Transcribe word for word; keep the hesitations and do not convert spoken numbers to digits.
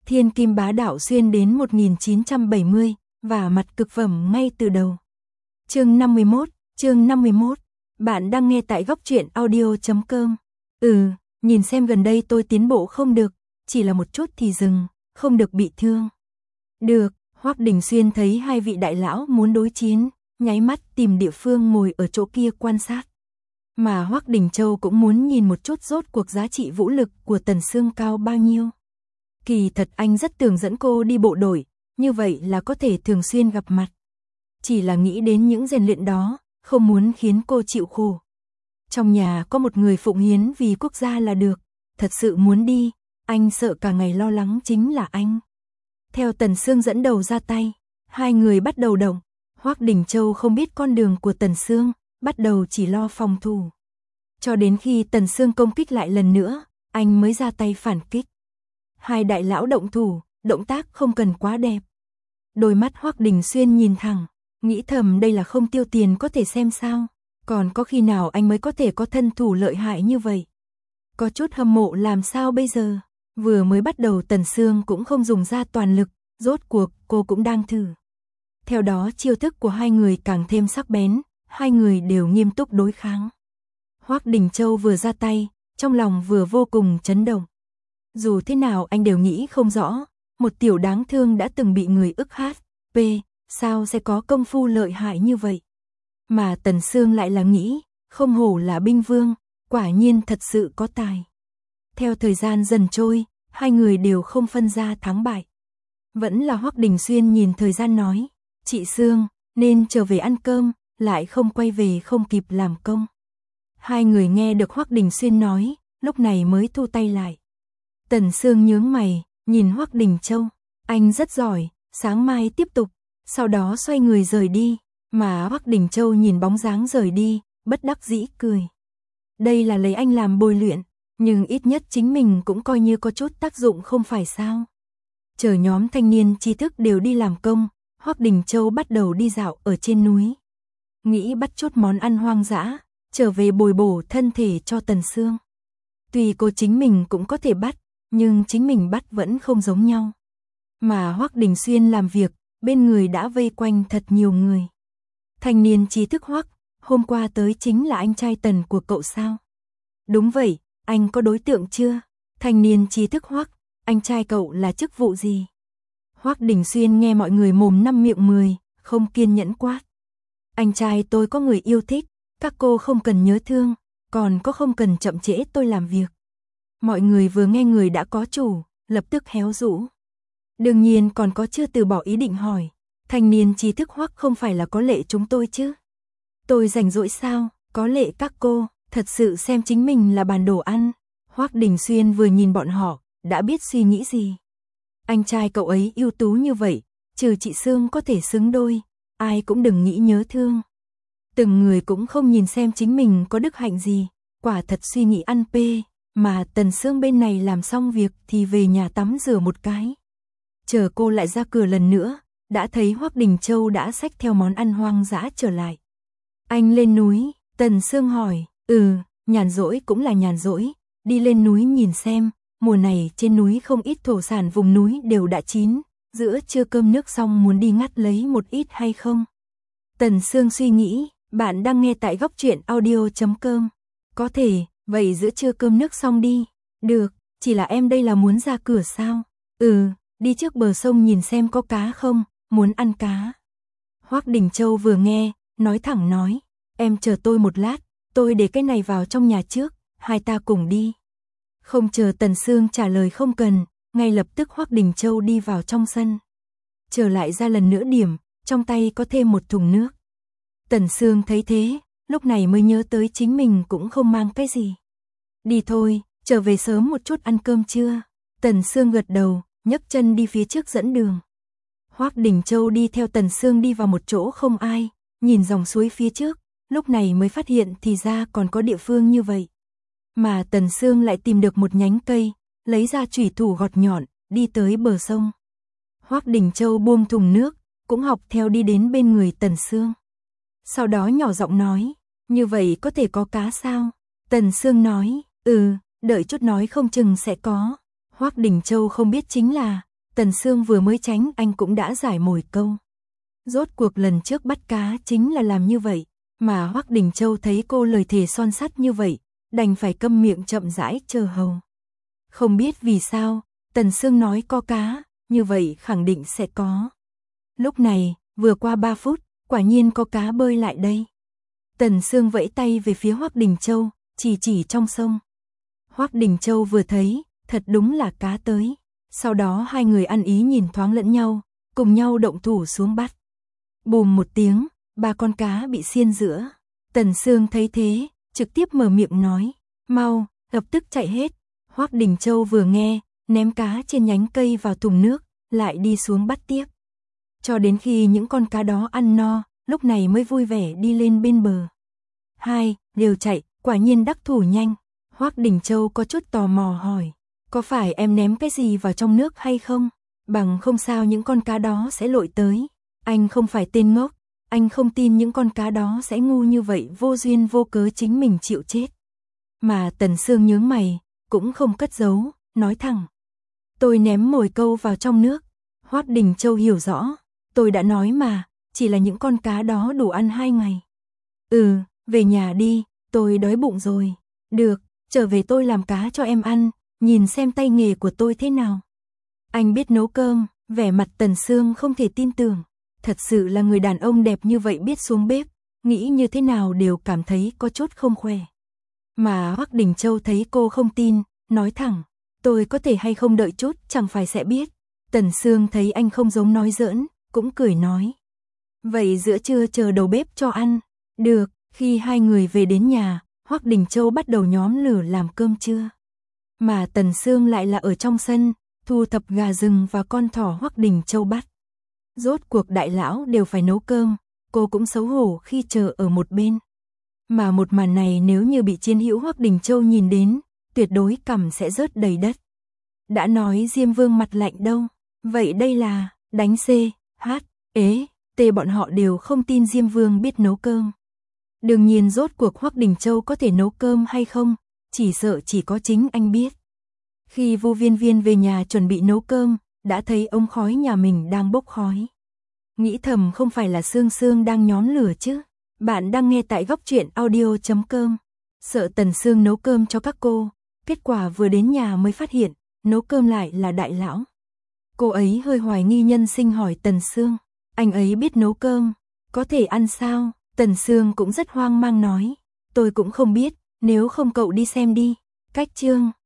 Thiên kim bá đạo xuyên đến một nghìn chín trăm bảy mươi, và mặt cực phẩm ngay từ đầu. Chương năm mươi mốt, chương năm mươi mốt. Bạn đang nghe tại góc truyện audio chấm com. Ừ, nhìn xem gần đây tôi tiến bộ không được, chỉ là một chút thì dừng, không được bị thương. Được, Hoắc Đình Xuyên thấy hai vị đại lão muốn đối chiến, nháy mắt tìm địa phương ngồi ở chỗ kia quan sát. Mà Hoắc Đình Châu cũng muốn nhìn một chút rốt cuộc giá trị vũ lực của Tần Sương cao bao nhiêu. Kỳ thật anh rất tưởng dẫn cô đi bộ đội, như vậy là có thể thường xuyên gặp mặt. Chỉ là nghĩ đến những rèn luyện đó, không muốn khiến cô chịu khổ. Trong nhà có một người phụng hiến vì quốc gia là được, thật sự muốn đi, anh sợ cả ngày lo lắng chính là anh. Theo Tần Sương dẫn đầu ra tay, hai người bắt đầu động. Hoắc Đình Châu không biết con đường của Tần Sương, bắt đầu chỉ lo phòng thủ. Cho đến khi Tần Sương công kích lại lần nữa, anh mới ra tay phản kích. Hai đại lão động thủ, động tác không cần quá đẹp. Đôi mắt Hoắc Đình Xuyên nhìn thẳng, nghĩ thầm đây là không tiêu tiền có thể xem sao, còn có khi nào anh mới có thể có thân thủ lợi hại như vậy. Có chút hâm mộ làm sao bây giờ, vừa mới bắt đầu Tần Sương cũng không dùng ra toàn lực, rốt cuộc cô cũng đang thử. Theo đó chiêu thức của hai người càng thêm sắc bén, hai người đều nghiêm túc đối kháng. Hoắc Đình Châu vừa ra tay, trong lòng vừa vô cùng chấn động. Dù thế nào anh đều nghĩ không rõ, một tiểu đáng thương đã từng bị người ức hát, p, sao sẽ có công phu lợi hại như vậy. Mà Tần Sương lại là nghĩ, không hổ là binh vương, quả nhiên thật sự có tài. Theo thời gian dần trôi, hai người đều không phân ra thắng bại. Vẫn là Hoắc Đình Xuyên nhìn thời gian nói, chị Sương, nên trở về ăn cơm, lại không quay về không kịp làm công. Hai người nghe được Hoắc Đình Xuyên nói, lúc này mới thu tay lại. Tần Sương nhướng mày, nhìn Hoắc Đình Châu, anh rất giỏi, sáng mai tiếp tục, sau đó xoay người rời đi, mà Hoắc Đình Châu nhìn bóng dáng rời đi, bất đắc dĩ cười. Đây là lấy anh làm bồi luyện, nhưng ít nhất chính mình cũng coi như có chút tác dụng không phải sao. Chờ nhóm thanh niên trí thức đều đi làm công, Hoắc Đình Châu bắt đầu đi dạo ở trên núi. Nghĩ bắt chút món ăn hoang dã, trở về bồi bổ thân thể cho Tần Sương. Tuy cô chính mình cũng có thể bắt, nhưng chính mình bắt vẫn không giống nhau. Mà Hoắc Đình Xuyên làm việc, bên người đã vây quanh thật nhiều người. Thanh niên trí thức Hoắc, hôm qua tới chính là anh trai Tần của cậu sao? Đúng vậy, anh có đối tượng chưa? Thanh niên trí thức Hoắc, anh trai cậu là chức vụ gì? Hoắc Đình Xuyên nghe mọi người mồm năm miệng mười, không kiên nhẫn quát. Anh trai tôi có người yêu thích, các cô không cần nhớ thương, còn có không cần chậm trễ tôi làm việc. Mọi người vừa nghe người đã có chủ, lập tức héo rũ. Đương nhiên còn có chưa từ bỏ ý định hỏi, thanh niên trí thức Hoắc không phải là có lệ chúng tôi chứ? Tôi rảnh rỗi sao, có lệ các cô, thật sự xem chính mình là bàn đồ ăn. Hoắc Đình Xuyên vừa nhìn bọn họ, đã biết suy nghĩ gì. Anh trai cậu ấy ưu tú như vậy, trừ chị Sương có thể xứng đôi, ai cũng đừng nghĩ nhớ thương. Từng người cũng không nhìn xem chính mình có đức hạnh gì, quả thật suy nghĩ ăn pê, mà Tần Sương bên này làm xong việc thì về nhà tắm rửa một cái. Chờ cô lại ra cửa lần nữa, đã thấy Hoắc Đình Châu đã xách theo món ăn hoang dã trở lại. Anh lên núi, Tần Sương hỏi, ừ, nhàn rỗi cũng là nhàn rỗi, đi lên núi nhìn xem, mùa này trên núi không ít thổ sản vùng núi đều đã chín, giữa trưa cơm nước xong muốn đi ngắt lấy một ít hay không? Tần Sương suy nghĩ, bạn đang nghe tại góc truyện audio chấm com. Có thể, vậy giữa trưa cơm nước xong đi. Được, chỉ là em đây là muốn ra cửa sao? Ừ, đi trước bờ sông nhìn xem có cá không, muốn ăn cá. Hoắc Đình Châu vừa nghe, nói thẳng nói, em chờ tôi một lát, tôi để cái này vào trong nhà trước, hai ta cùng đi. Không chờ Tần Sương trả lời không cần, ngay lập tức Hoắc Đình Châu đi vào trong sân. Trở lại ra lần nữa điểm, trong tay có thêm một thùng nước. Tần Sương thấy thế, lúc này mới nhớ tới chính mình cũng không mang cái gì. Đi thôi, trở về sớm một chút ăn cơm trưa. Tần Sương gật đầu, nhấc chân đi phía trước dẫn đường. Hoắc Đình Châu đi theo Tần Sương đi vào một chỗ không ai, nhìn dòng suối phía trước, lúc này mới phát hiện thì ra còn có địa phương như vậy. Mà Tần Sương lại tìm được một nhánh cây, lấy ra chủy thủ gọt nhọn, đi tới bờ sông. Hoắc Đình Châu buông thùng nước, cũng học theo đi đến bên người Tần Sương. Sau đó nhỏ giọng nói, như vậy có thể có cá sao? Tần Sương nói, ừ, đợi chút nói không chừng sẽ có. Hoắc Đình Châu không biết chính là, Tần Sương vừa mới tránh anh cũng đã giải mồi câu. Rốt cuộc lần trước bắt cá chính là làm như vậy, mà Hoắc Đình Châu thấy cô lời thề son sắt như vậy, đành phải câm miệng chậm rãi chờ hầu. Không biết vì sao, Tần Sương nói có cá, như vậy khẳng định sẽ có. Lúc này, vừa qua ba phút, quả nhiên có cá bơi lại đây. Tần Sương vẫy tay về phía Hoắc Đình Châu, chỉ chỉ trong sông. Hoắc Đình Châu vừa thấy, thật đúng là cá tới. Sau đó hai người ăn ý nhìn thoáng lẫn nhau, cùng nhau động thủ xuống bắt. Bùm một tiếng, ba con cá bị xiên giữa. Tần Sương thấy thế, trực tiếp mở miệng nói, mau, lập tức chạy hết. Hoắc Đình Châu vừa nghe, ném cá trên nhánh cây vào thùng nước, lại đi xuống bắt tiếp. Cho đến khi những con cá đó ăn no, lúc này mới vui vẻ đi lên bên bờ. Hai, đều chạy, quả nhiên đắc thủ nhanh. Hoắc Đình Châu có chút tò mò hỏi, có phải em ném cái gì vào trong nước hay không? Bằng không sao những con cá đó sẽ lội tới. Anh không phải tên ngốc, anh không tin những con cá đó sẽ ngu như vậy vô duyên vô cớ chính mình chịu chết. Mà Tần Sương nhướng mày, cũng không cất giấu, nói thẳng. Tôi ném mồi câu vào trong nước. Hoắc Đình Châu hiểu rõ, tôi đã nói mà, chỉ là những con cá đó đủ ăn hai ngày. Ừ, về nhà đi, tôi đói bụng rồi. Được, trở về tôi làm cá cho em ăn, nhìn xem tay nghề của tôi thế nào. Anh biết nấu cơm, vẻ mặt Tần Sương không thể tin tưởng. Thật sự là người đàn ông đẹp như vậy biết xuống bếp, nghĩ như thế nào đều cảm thấy có chút không khỏe. Mà Hoắc Đình Châu thấy cô không tin, nói thẳng, tôi có thể hay không đợi chút chẳng phải sẽ biết. Tần Sương thấy anh không giống nói giỡn, cũng cười nói. Vậy giữa trưa chờ đầu bếp cho ăn. Được, khi hai người về đến nhà, Hoắc Đình Châu bắt đầu nhóm lửa làm cơm trưa. Mà Tần Sương lại là ở trong sân, thu thập gà rừng và con thỏ Hoắc Đình Châu bắt. Rốt cuộc đại lão đều phải nấu cơm, cô cũng xấu hổ khi chờ ở một bên. Mà một màn này nếu như bị chiến hữu Hoắc Đình Châu nhìn đến, tuyệt đối cằm sẽ rớt đầy đất. Đã nói Diêm Vương mặt lạnh đâu, vậy đây là đánh C, H, ế, T bọn họ đều không tin Diêm Vương biết nấu cơm. Đương nhiên rốt cuộc Hoắc Đình Châu có thể nấu cơm hay không, chỉ sợ chỉ có chính anh biết. Khi Vu Viên Viên về nhà chuẩn bị nấu cơm, đã thấy ống khói nhà mình đang bốc khói. Nghĩ thầm không phải là Sương Sương đang nhóm lửa chứ. Bạn đang nghe tại góc truyện audio chấm com. Sợ Tần Sương nấu cơm cho các cô, kết quả vừa đến nhà mới phát hiện, nấu cơm lại là đại lão. Cô ấy hơi hoài nghi nhân sinh hỏi Tần Sương, anh ấy biết nấu cơm, có thể ăn sao? Tần Sương cũng rất hoang mang nói, tôi cũng không biết, nếu không cậu đi xem đi. Cách chương